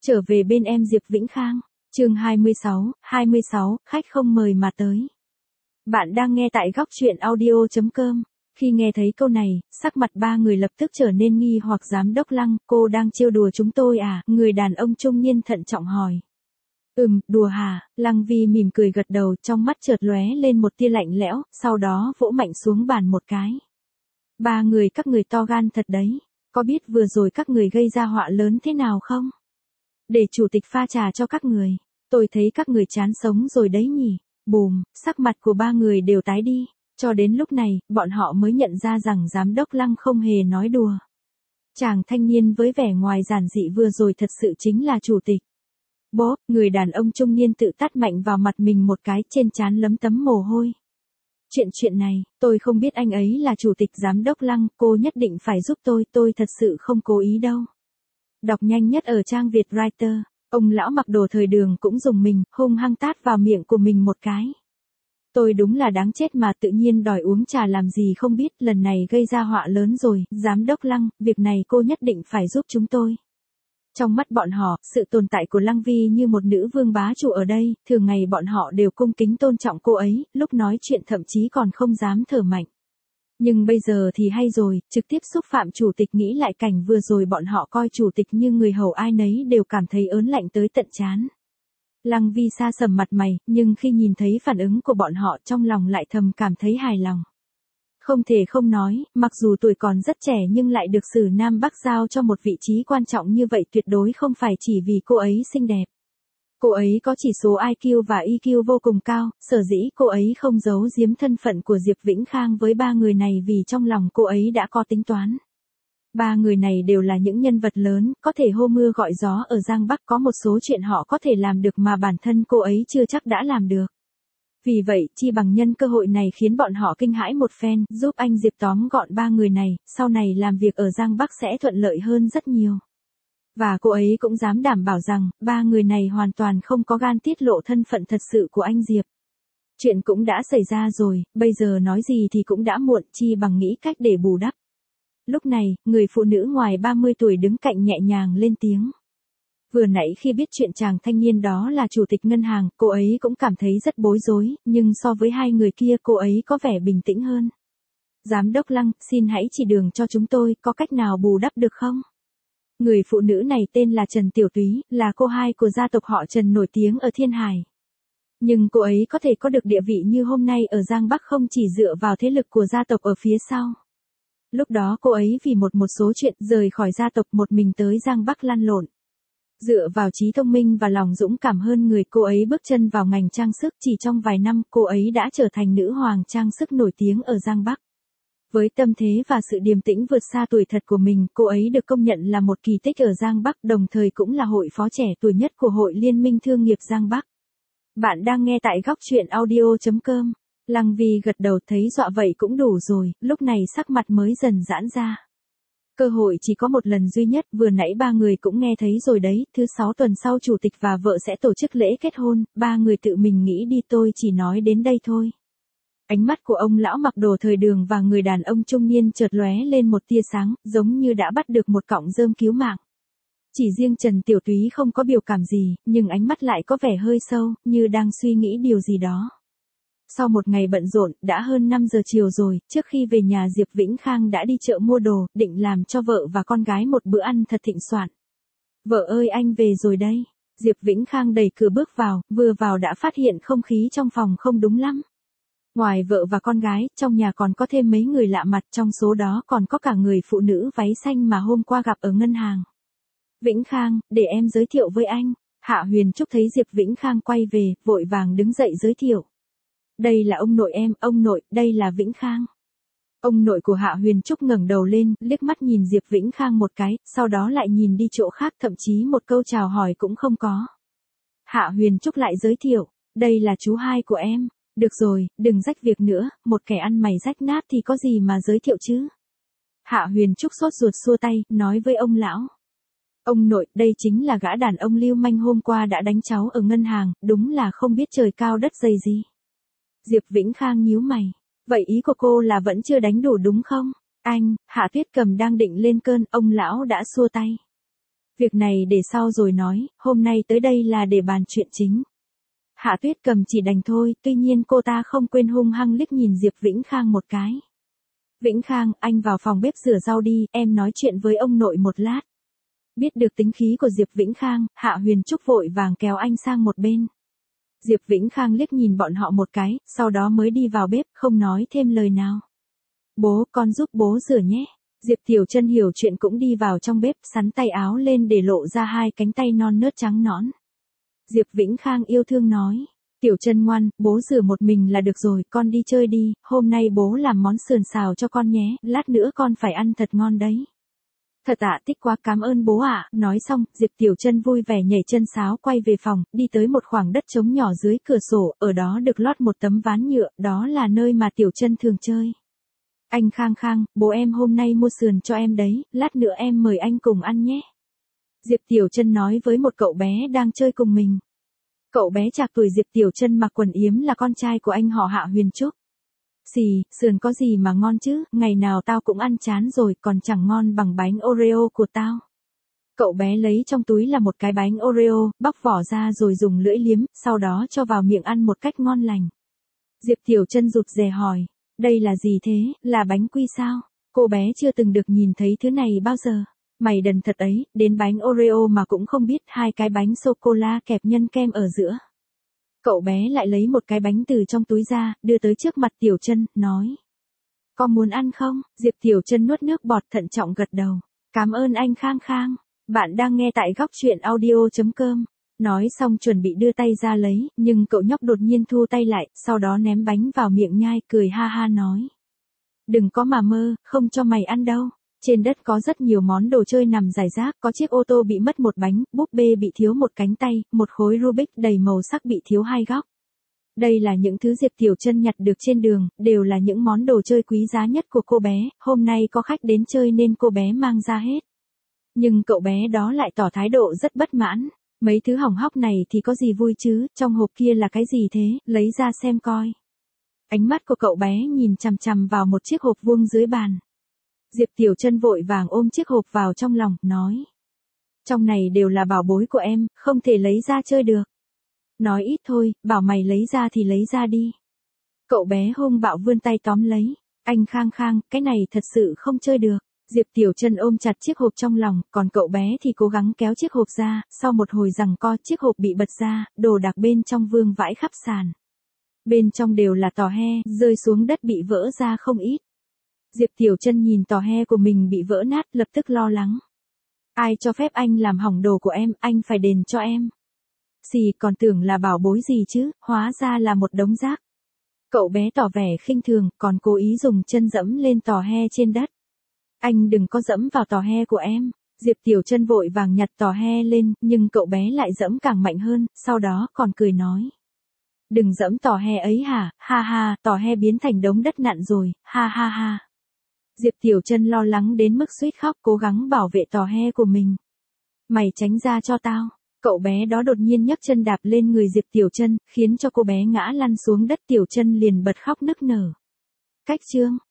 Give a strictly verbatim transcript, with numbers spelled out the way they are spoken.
Trở về bên em Diệp Vĩnh Khang, chương hai mươi sáu, hai mươi sáu, khách không mời mà tới. Bạn đang nghe tại góc truyện audio chấm com. Khi nghe thấy câu này, sắc mặt ba người lập tức trở nên nghi hoặc. Giám đốc Lăng, cô đang trêu đùa chúng tôi à? Người đàn ông trung niên thận trọng hỏi. Ừm, đùa hả? Lăng Vi mỉm cười gật đầu, trong mắt chợt lóe lên một tia lạnh lẽo, sau đó vỗ mạnh xuống bàn một cái. Ba người các người to gan thật đấy, có biết vừa rồi các người gây ra họa lớn thế nào không? Để chủ tịch pha trà cho các người, tôi thấy các người chán sống rồi đấy nhỉ. Bùm, sắc mặt của ba người đều tái đi, cho đến lúc này, bọn họ mới nhận ra rằng giám đốc Lăng không hề nói đùa. Chàng thanh niên với vẻ ngoài giản dị vừa rồi thật sự chính là chủ tịch. Bốp, người đàn ông trung niên tự tát mạnh vào mặt mình một cái, trên trán lấm tấm mồ hôi. Chuyện chuyện này, tôi không biết anh ấy là chủ tịch. Giám đốc Lăng, cô nhất định phải giúp tôi, tôi thật sự không cố ý đâu. Đọc nhanh nhất ở trang Việt Writer, ông lão mặc đồ thời đường cũng dùng mình, hung hăng tát vào miệng của mình một cái. Tôi đúng là đáng chết mà, tự nhiên đòi uống trà làm gì không biết, lần này gây ra họa lớn rồi. Giám đốc Lăng, việc này cô nhất định phải giúp chúng tôi. Trong mắt bọn họ, sự tồn tại của Lăng Vi như một nữ vương bá chủ ở đây, thường ngày bọn họ đều cung kính tôn trọng cô ấy, lúc nói chuyện thậm chí còn không dám thở mạnh. Nhưng bây giờ thì hay rồi, trực tiếp xúc phạm chủ tịch. Nghĩ lại cảnh vừa rồi bọn họ coi chủ tịch như người hầu, ai nấy đều cảm thấy ớn lạnh tới tận trán. Lăng Vi xa sầm mặt mày, nhưng khi nhìn thấy phản ứng của bọn họ trong lòng lại thầm cảm thấy hài lòng. Không thể không nói, mặc dù tuổi còn rất trẻ nhưng lại được Sử Nam Bắc giao cho một vị trí quan trọng như vậy tuyệt đối không phải chỉ vì cô ấy xinh đẹp. Cô ấy có chỉ số i kiu và e kiu vô cùng cao, sở dĩ cô ấy không giấu giếm thân phận của Diệp Vĩnh Khang với ba người này vì trong lòng cô ấy đã có tính toán. Ba người này đều là những nhân vật lớn, có thể hô mưa gọi gió ở Giang Bắc, có một số chuyện họ có thể làm được mà bản thân cô ấy chưa chắc đã làm được. Vì vậy, chi bằng nhân cơ hội này khiến bọn họ kinh hãi một phen, giúp anh Diệp tóm gọn ba người này, sau này làm việc ở Giang Bắc sẽ thuận lợi hơn rất nhiều. Và cô ấy cũng dám đảm bảo rằng, ba người này hoàn toàn không có gan tiết lộ thân phận thật sự của anh Diệp. Chuyện cũng đã xảy ra rồi, bây giờ nói gì thì cũng đã muộn, chi bằng nghĩ cách để bù đắp. Lúc này, người phụ nữ ngoài ba mươi tuổi đứng cạnh nhẹ nhàng lên tiếng. Vừa nãy khi biết chuyện chàng thanh niên đó là chủ tịch ngân hàng, cô ấy cũng cảm thấy rất bối rối, nhưng so với hai người kia cô ấy có vẻ bình tĩnh hơn. Giám đốc Lăng, xin hãy chỉ đường cho chúng tôi, có cách nào bù đắp được không? Người phụ nữ này tên là Trần Tiểu Túy, là cô hai của gia tộc họ Trần nổi tiếng ở Thiên Hải. Nhưng cô ấy có thể có được địa vị như hôm nay ở Giang Bắc không chỉ dựa vào thế lực của gia tộc ở phía sau. Lúc đó cô ấy vì một một số chuyện rời khỏi gia tộc, một mình tới Giang Bắc lăn lộn. Dựa vào trí thông minh và lòng dũng cảm hơn người, cô ấy bước chân vào ngành trang sức, chỉ trong vài năm cô ấy đã trở thành nữ hoàng trang sức nổi tiếng ở Giang Bắc. Với tâm thế và sự điềm tĩnh vượt xa tuổi thật của mình, cô ấy được công nhận là một kỳ tích ở Giang Bắc, đồng thời cũng là hội phó trẻ tuổi nhất của Hội Liên minh Thương nghiệp Giang Bắc. Bạn đang nghe tại góc truyện audio chấm com. Lăng Vi gật đầu, thấy dọa vậy cũng đủ rồi, lúc này sắc mặt mới dần giãn ra. Cơ hội chỉ có một lần duy nhất, vừa nãy ba người cũng nghe thấy rồi đấy, thứ sáu tuần sau chủ tịch và vợ sẽ tổ chức lễ kết hôn, ba người tự mình nghĩ đi, tôi chỉ nói đến đây thôi. Ánh mắt của ông lão mặc đồ thời đường và người đàn ông trung niên chợt lóe lên một tia sáng, giống như đã bắt được một cọng rơm cứu mạng. Chỉ riêng Trần Tiểu Túy không có biểu cảm gì, nhưng ánh mắt lại có vẻ hơi sâu, như đang suy nghĩ điều gì đó. Sau một ngày bận rộn, đã hơn năm giờ chiều rồi, trước khi về nhà Diệp Vĩnh Khang đã đi chợ mua đồ, định làm cho vợ và con gái một bữa ăn thật thịnh soạn. Vợ ơi, anh về rồi đây. Diệp Vĩnh Khang đẩy cửa bước vào, vừa vào đã phát hiện không khí trong phòng không đúng lắm. Ngoài vợ và con gái, trong nhà còn có thêm mấy người lạ mặt, trong số đó còn có cả người phụ nữ váy xanh mà hôm qua gặp ở ngân hàng. Vĩnh Khang, để em giới thiệu với anh. Hạ Huyền Trúc thấy Diệp Vĩnh Khang quay về, vội vàng đứng dậy giới thiệu. Đây là ông nội em, ông nội, đây là Vĩnh Khang. Ông nội của Hạ Huyền Trúc ngẩng đầu lên, liếc mắt nhìn Diệp Vĩnh Khang một cái, sau đó lại nhìn đi chỗ khác, thậm chí một câu chào hỏi cũng không có. Hạ Huyền Trúc lại giới thiệu, đây là chú hai của em. Được rồi, đừng rách việc nữa, một kẻ ăn mày rách nát thì có gì mà giới thiệu chứ. Hạ Huyền Trúc sốt ruột xua tay, nói với ông lão. Ông nội, đây chính là gã đàn ông lưu manh hôm qua đã đánh cháu ở ngân hàng, đúng là không biết trời cao đất dày gì. Diệp Vĩnh Khang nhíu mày. Vậy ý của cô là vẫn chưa đánh đủ đúng không? Anh, Hạ Tuyết Cầm đang định lên cơn, ông lão đã xua tay. Việc này để sau rồi nói, hôm nay tới đây là để bàn chuyện chính. Hạ Tuyết Cầm chỉ đành thôi, tuy nhiên cô ta không quên hung hăng liếc nhìn Diệp Vĩnh Khang một cái. Vĩnh Khang, anh vào phòng bếp rửa rau đi, em nói chuyện với ông nội một lát. Biết được tính khí của Diệp Vĩnh Khang, Hạ Huyền Trúc vội vàng kéo anh sang một bên. Diệp Vĩnh Khang liếc nhìn bọn họ một cái, sau đó mới đi vào bếp, không nói thêm lời nào. Bố, con giúp bố rửa nhé. Diệp Tiểu Trân hiểu chuyện cũng đi vào trong bếp, sắn tay áo lên để lộ ra hai cánh tay non nớt trắng nõn. Diệp Vĩnh Khang yêu thương nói, Tiểu Trân ngoan, bố rửa một mình là được rồi, con đi chơi đi, hôm nay bố làm món sườn xào cho con nhé, lát nữa con phải ăn thật ngon đấy. Thật ạ, thích quá, cảm ơn bố ạ. Nói xong, Diệp Tiểu Trân vui vẻ nhảy chân sáo quay về phòng, đi tới một khoảng đất trống nhỏ dưới cửa sổ, ở đó được lót một tấm ván nhựa, đó là nơi mà Tiểu Trân thường chơi. Anh Khang Khang, bố em hôm nay mua sườn cho em đấy, lát nữa em mời anh cùng ăn nhé. Diệp Tiểu Trân nói với một cậu bé đang chơi cùng mình. Cậu bé trạc tuổi Diệp Tiểu Trân mặc quần yếm là con trai của anh họ Hạ Huyền Trúc. Xì, sườn có gì mà ngon chứ, ngày nào tao cũng ăn chán rồi, còn chẳng ngon bằng bánh Oreo của tao. Cậu bé lấy trong túi là một cái bánh Oreo, bóc vỏ ra rồi dùng lưỡi liếm, sau đó cho vào miệng ăn một cách ngon lành. Diệp Tiểu Trân rụt rè hỏi, đây là gì thế, là bánh quy sao? Cô bé chưa từng được nhìn thấy thứ này bao giờ. Mày đần thật ấy, đến bánh Oreo mà cũng không biết, hai cái bánh sô-cô-la kẹp nhân kem ở giữa. Cậu bé lại lấy một cái bánh từ trong túi ra, đưa tới trước mặt Tiểu Trân, nói. Có muốn ăn không? Diệp Tiểu Trân nuốt nước bọt thận trọng gật đầu. Cảm ơn anh Khang Khang. Bạn đang nghe tại góc truyện audio chấm com. Nói xong chuẩn bị đưa tay ra lấy, nhưng cậu nhóc đột nhiên thu tay lại, sau đó ném bánh vào miệng nhai, cười ha ha nói. Đừng có mà mơ, không cho mày ăn đâu. Trên đất có rất nhiều món đồ chơi nằm rải rác, có chiếc ô tô bị mất một bánh, búp bê bị thiếu một cánh tay, một khối Rubik đầy màu sắc bị thiếu hai góc. Đây là những thứ Diệp Tiểu Trân nhặt được trên đường, đều là những món đồ chơi quý giá nhất của cô bé, hôm nay có khách đến chơi nên cô bé mang ra hết. Nhưng cậu bé đó lại tỏ thái độ rất bất mãn, mấy thứ hỏng hóc này thì có gì vui chứ, trong hộp kia là cái gì thế, lấy ra xem coi. Ánh mắt của cậu bé nhìn chằm chằm vào một chiếc hộp vuông dưới bàn. Diệp Tiểu Trân vội vàng ôm chiếc hộp vào trong lòng, nói. Trong này đều là bảo bối của em, không thể lấy ra chơi được. Nói ít thôi, bảo mày lấy ra thì lấy ra đi. Cậu bé hung bạo vươn tay tóm lấy. Anh Khang Khang, cái này thật sự không chơi được. Diệp Tiểu Trân ôm chặt chiếc hộp trong lòng, còn cậu bé thì cố gắng kéo chiếc hộp ra, sau một hồi giằng co chiếc hộp bị bật ra, đồ đạc bên trong vương vãi khắp sàn. Bên trong đều là tò he, rơi xuống đất bị vỡ ra không ít. Diệp Tiểu Trân nhìn tò he của mình bị vỡ nát, lập tức lo lắng. Ai cho phép anh làm hỏng đồ của em, anh phải đền cho em. Xì, còn tưởng là bảo bối gì chứ, hóa ra là một đống rác. Cậu bé tỏ vẻ khinh thường, còn cố ý dùng chân dẫm lên tò he trên đất. Anh đừng có dẫm vào tò he của em. Diệp Tiểu Trân vội vàng nhặt tò he lên, nhưng cậu bé lại dẫm càng mạnh hơn, sau đó còn cười nói. Đừng dẫm tò he ấy hả, ha ha, tò he biến thành đống đất nặn rồi, ha ha ha. Diệp Tiểu Trân lo lắng đến mức suýt khóc, cố gắng bảo vệ tò he của mình. Mày tránh ra cho tao. Cậu bé đó đột nhiên nhấc chân đạp lên người Diệp Tiểu Trân, khiến cho cô bé ngã lăn xuống đất. Tiểu Trân liền bật khóc nức nở. Cách chương